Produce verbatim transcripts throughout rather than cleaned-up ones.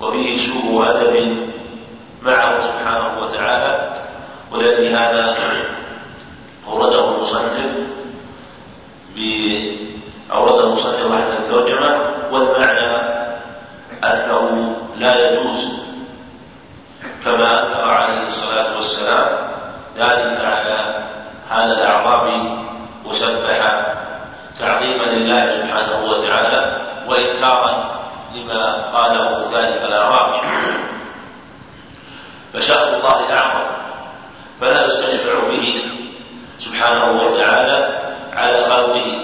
وفيه سوء أدب معه سبحانه وتعالى، ولكن هذا أورده المصنف أورد المصنف رحمه الترجمة، والمعنى أنه لا يجوز كما أنكر عليه الصلاة والسلام ذلك على هذا الأعرابي وسبح تعظيما لله سبحانه وتعالى وإنكارا لما قاله ذلك الأعرابي. فشأن الله أعظم، فلا يستشفع به سبحانه وتعالى على خلقه،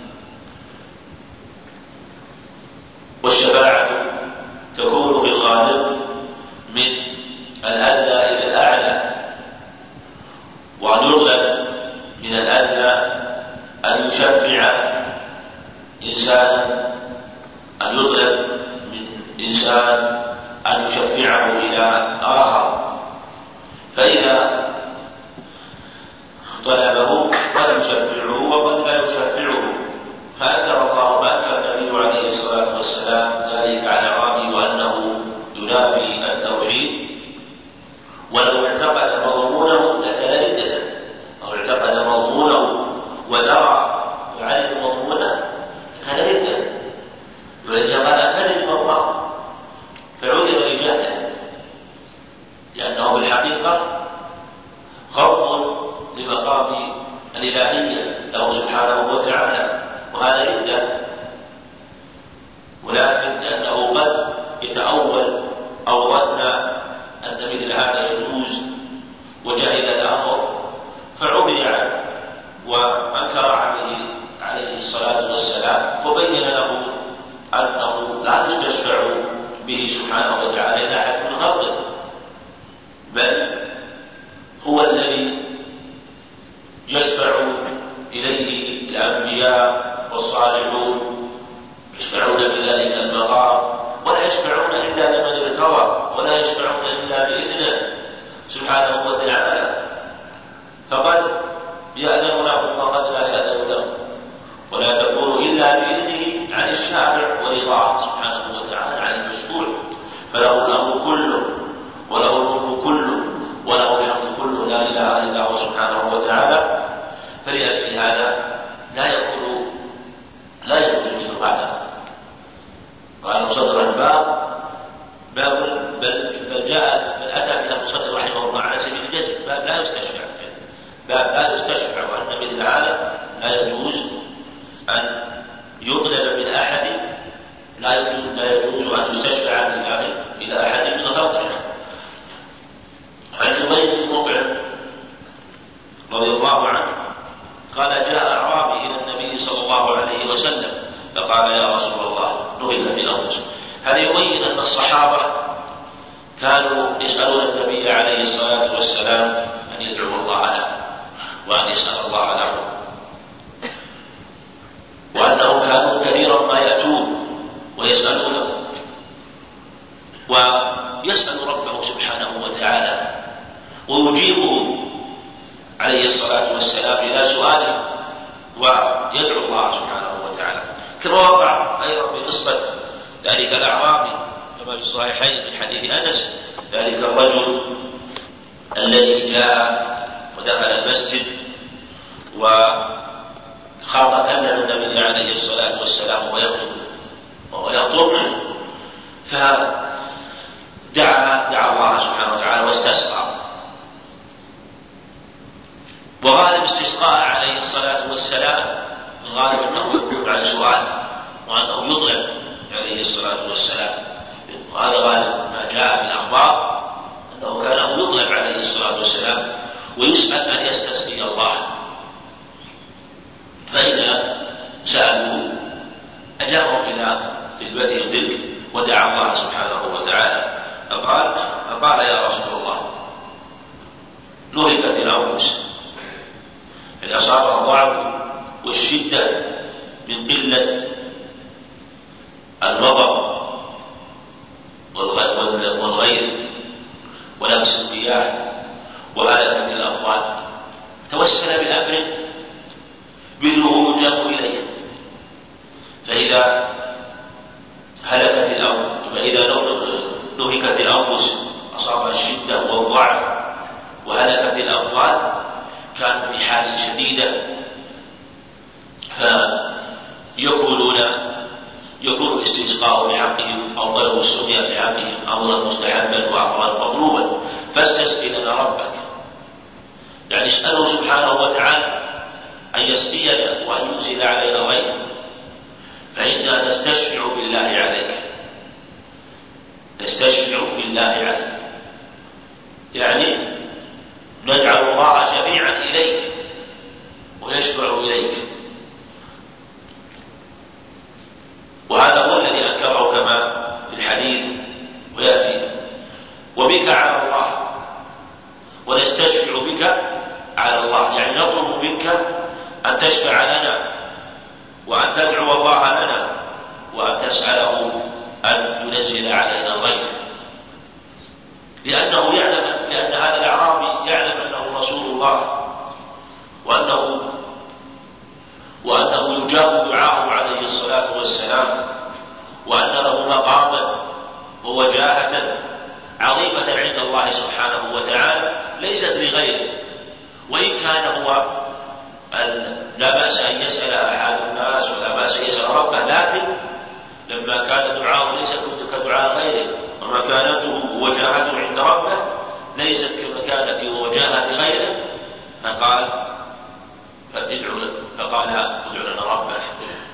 والشفاعة تكون في الخالق من الأدنى إلى الأعلى، وأن يطلب من الأدنى أن يشفع إنسانا، أن يطلب من إنسان أن يشفعه إلى آخر، فإذا طلبه قد يشفعه وقد لا يشفعه. فأنكر الله فأنكر النبي عليه الصلاة والسلام ذلك على الأعرابي وأنه ينافي التوحيد، ولو اعتقد مضمونه لكان ردة، أو اعتقد مضمونه ودرى وعلم مضمونه كان ردة، ولذا قال أتدري ما الله، فعذر لجهله، لأنه بالحقيقة خرق لمقام الإلهية له سبحانه وتعالى، وهذا ردة. ولكن لأنه قد يتأول أو ظن أن مثل هذا يجوز وجهل الأمر فعبر عنه وأنكر عليه عليه الصلاة والسلام، وبين له أنه لا يستشفع به سبحانه وتعالى إلى أحد من خلقه، بل هو الذي يشفع إليه الأنبياء والصالحون، يشفعون بذلك المقام، ولا يشفعون إلا لمن ارتضى، ولا يشفعون إلا بإذنه سبحانه وتعالى، فقد يأذن لهم وقد لا يأذن لهم، ولا تكون إلا بإذنه عن الشافع ورضاه سبحانه وتعالى عن المشفوع، فله الأمر كله وله الملك كله وله الحمد كله، لا إله إلا هو سبحانه وتعالى. فلأجل هذا لا يكون لا يجوز مثل هذا. قال صدر الباب باب بل, بل جاء بل أتى بها المصدر رحمه الله على سبيل الجزم، باب لا يستشفع، باب لا يستشفع، وأن مثل هذا لا يجوز أن يطلب من أحد، لا يجوز لا يجوز أن يستشفع لله إلى أحد من خلقه. عن جبير بن مطعم رضي الله عنه قال جاء أعرابي إلى النبي صلى الله عليه وسلم فقال يا رسول الله نهكت الأنفس. هذا يبين أن الصحابة كانوا يسألون النبي عليه الصلاة والسلام أن يدعو الله له وأن يسأل الله له، وأنهم كانوا كثيرا ما يأتون ويسألونه، ويسأل ربه سبحانه وتعالى ويجيبه عليه الصلاة والسلام إلى سؤاله ويدعو الله سبحانه وتعالى، كما وقع أيضا بقصة ذلك الأعرابي كما في الصحيحين من حديث أنس، ذلك الرجل الذي جاء ودخل المسجد وخاض كلم النبي عليه الصلاة والسلام ويخطب وهو يخطب، فدعا دعا الله سبحانه وتعالى واستسقى، وغالب استسقاء عليه الصلاة والسلام من غالب أنه يكون على سؤال وأنه يطلب عليه الصلاة والسلام، وهذا غالب ما جاء من الأخبار أنه كان يطلب عليه الصلاة والسلام ويسأل أن يستسقي الله، فإذا سألوا أجابهم إلى طلبتهم تلك ودعا الله سبحانه وتعالى، فقال فقال يا رسول الله نهكت الأنفس، إذا أصابها الضعف والشدة من قلة الغضب والغيظ ولمس الرياح وهلكت الأموال، توسل بأمر مثله يجاب إليه، فإذا هلكت الأرض فإذا هلكت الأنفس، أصابها الشدة والضعف، وهلكت الأموال، كانوا في حال شديدة، فيقولون يكون الاستسقاء بحقهم أو طلب السقيا بحقهم أمرا مستحبا وأمرا مطلوبا، فاستسقي لنا ربك، يعني اسأله سبحانه وتعالى أن يسقينا وأن ينزل علينا غيثا، فإنا نستشفع بالله عليك، نستشفع بالله عليك، يعني نجعل الله شفيعا إليك ويشفع إليك. وهذا هو الذي أنكره كما في الحديث ويأتي: وبك على الله، ونستشفع بك على الله، يعني نطلب منك أن تشفع لنا وأن تدعو الله لنا وأن تسأله أن ينزل علينا الغيث، لأنه يعلم، لأن هذا الأعرابي يعلم أنه رسول الله، وأنه وأنه يجاب دعاءه عليه الصلاة والسلام، وأن له مقاما ووجاهة عظيمة عند الله سبحانه وتعالى ليست لغيره، وإن كان هو لا بأس أن يسأل أحد الناس ولا بأس أن يسأل ربه، لكن لما كان دعاءه ليس كدعاء غيره ومكانته ووجاهته عند ربه ليست كمكانته ووجاهة غيره، فقال فادعوا فقال ادعوا لنا ربك،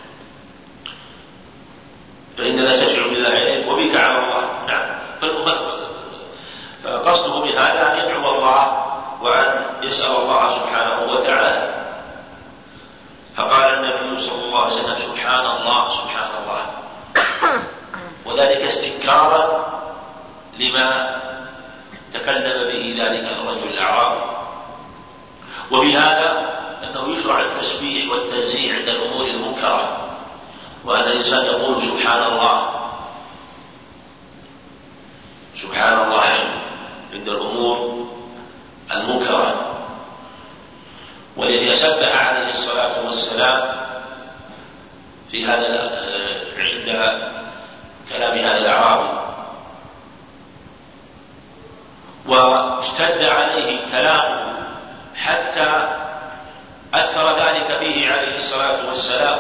فإننا نستشفع بالله عليك وبك على الله. نعم، فقصده بهذا أن يدعو الله وأن يسأل الله سبحانه وتعالى. فقال النبي صلى الله عليه وسلم: سبحان الله سبحان الله، وذلك استنكارا لما تكلم به ذلك الرجل الأعرابي. وبهذا أنه يشرع التسبيح والتنزيه عند الأمور المنكرة، وأن الإنسان يقول سبحان الله سبحان الله عند الأمور المنكرة. والذي سبح عليه الصلاة والسلام في هذا عند كلام هذا الأعرابي، واشتد عليه كلامه حتى أثر ذلك فيه عليه الصلاة والسلام،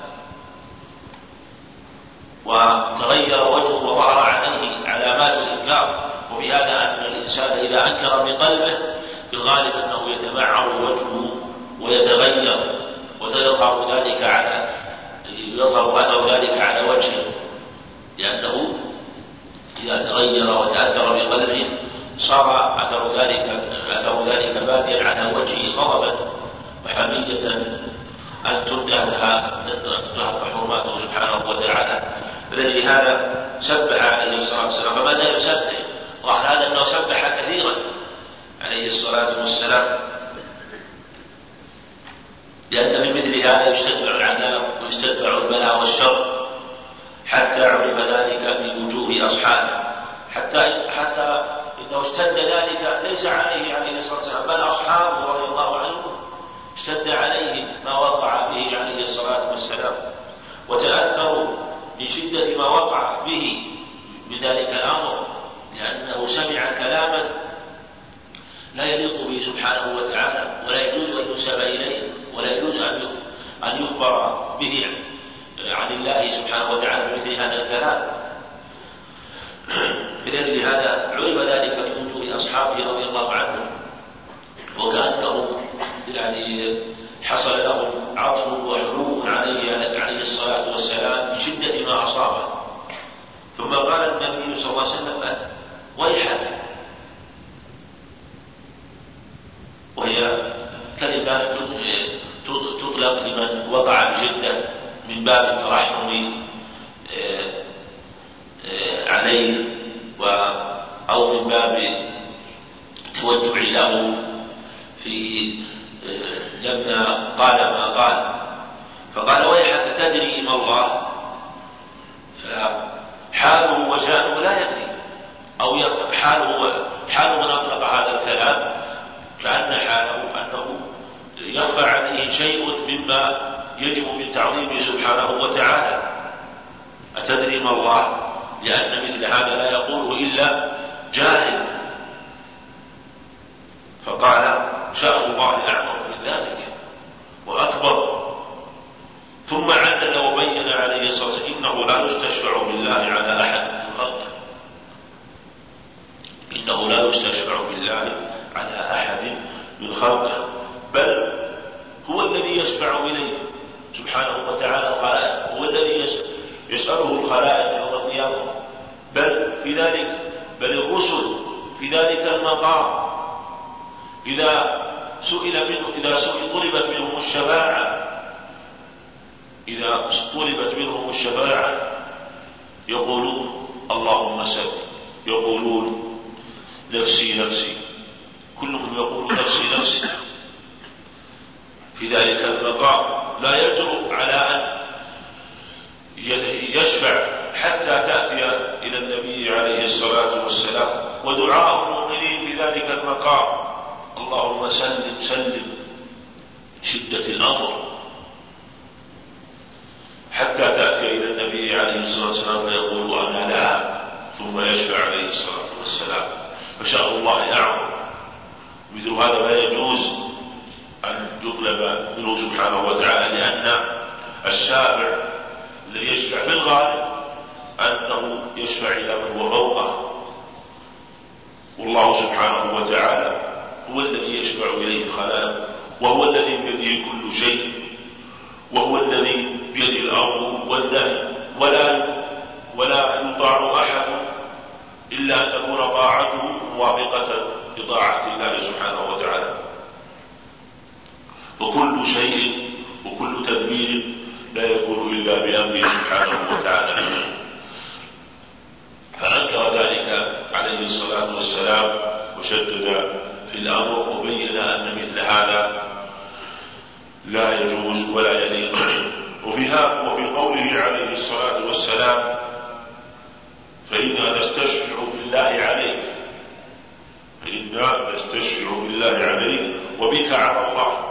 وتغير وجهه وظهر عليه علامات الإنكار. وبهذا أن الإنسان إذا أنكر بقلبه بالغالب أنه يتمعر وجهه ويتغير، ويظهر ذلك على يظهر أثر ذلك على وجهه، لأنه إذا تغير وتأثر بقلبه صار أثر ذلك أثر ذلك باديا على وجهه غضبا وحمية أن تنتهك حرماته سبحانه وتعالى. فلأجل هذا سبح عليه الصلاة والسلام، فما زال يسبح، وعلى هذا أنه سبح كثيرا عليه الصلاة والسلام، لأن في مثل هذا يستدفع العذاب ويستدفع البلاء والشر، حتى عرف ذلك في وجوه أصحابه، حتى حتى إنه اشتد ذلك ليس عليه عليه الصلاة والسلام، بل أصحابه رضي الله عنهم اشتد عليهم ما وقع به عليه الصلاة والسلام، وتأثروا من شدة ما وقع به بذلك الأمر، لأنه سمع كلاما لا يليق به سبحانه وتعالى، ولا يجوز أن ينسب إليه، ولا يجوز أن يخبر به عن الله سبحانه وتعالى بمثل هذا الكلام. لأجل هذا عرف ذلك في وجوه أصحابه رضي الله عنهم، وكأنه يعني حصل لهم عطف وحروب عليه عليه الصلاة والسلام من شدة ما أصابه. ثم قال النبي صلى الله عليه وسلم: ويحك، وهي كلمة تطلق لمن وقع بشدة من باب الترحم عليه أو من باب التوجع له في لما قال ما قال. فقال: ويحك تدري ما الله، فحاله وشأنه لا يدري، أو حاله حال من أطلق هذا الكلام كأن حاله أنه يخفى عليه شيء مما يجب من تعظيمه سبحانه وتعالى. أتدري ما الله؟ لأن مثل هذا لا يقوله إلا جاهل. فقال شأن الله أعظم من ذلك وأكبر. ثم عدد وبين عليه الصلاة والسلام إنه لا يستشفع بالله على أحد من خلقه، إنه لا يستشفع بالله على أحد من خلقه، بل هو الذي يشفع إليه سبحانه وتعالى الخلائق، هو الذي يسأله الخلائق يوم القيامة، بل في ذلك بل الرسل في ذلك المقام إذا سئل منه إذا سئل طلبت منهم الشفاعة إذا طلبت منهم الشفاعة يقولون اللهم سل، يقولون نفسي نفسي، كلهم يقول نفسي نفسي. في ذلك المقام لا يجرؤ على أن يشفع حتى تأتي إلى النبي عليه الصلاة والسلام. ودعاء المؤمنين في ذلك المقام اللهم سلم سلم شدة الأمر حتى تأتي إلى النبي عليه الصلاة والسلام فيقول أنا لا، ثم يشفع عليه الصلاة والسلام. فشاء الله أعظم. مثل هذا لا يجوز أن يطلب منه سبحانه وتعالى، لأن الشافع الذي يشفع في الغالب أنه يشفع إلى من هو فوقه، والله سبحانه وتعالى هو الذي يشفع إليه الخلائق، وهو الذي بيده كل شيء، وهو الذي بيده الأمر والنهي، ولا ولا يطاع أحد إلا أن تكون طاعته موافقة لطاعة الله سبحانه وتعالى. وكل شيء وكل تدبير لا يكون إلا بأمره سبحانه وتعالى. فأنكر ذلك عليه الصلاة والسلام وشدد في الأمر وبين أن مثل هذا لا يجوز ولا يليق. وفيها وفي قوله عليه الصلاة والسلام فإنا نستشفع بالله عليك، فإنا نستشفع بالله عليك وبك على الله.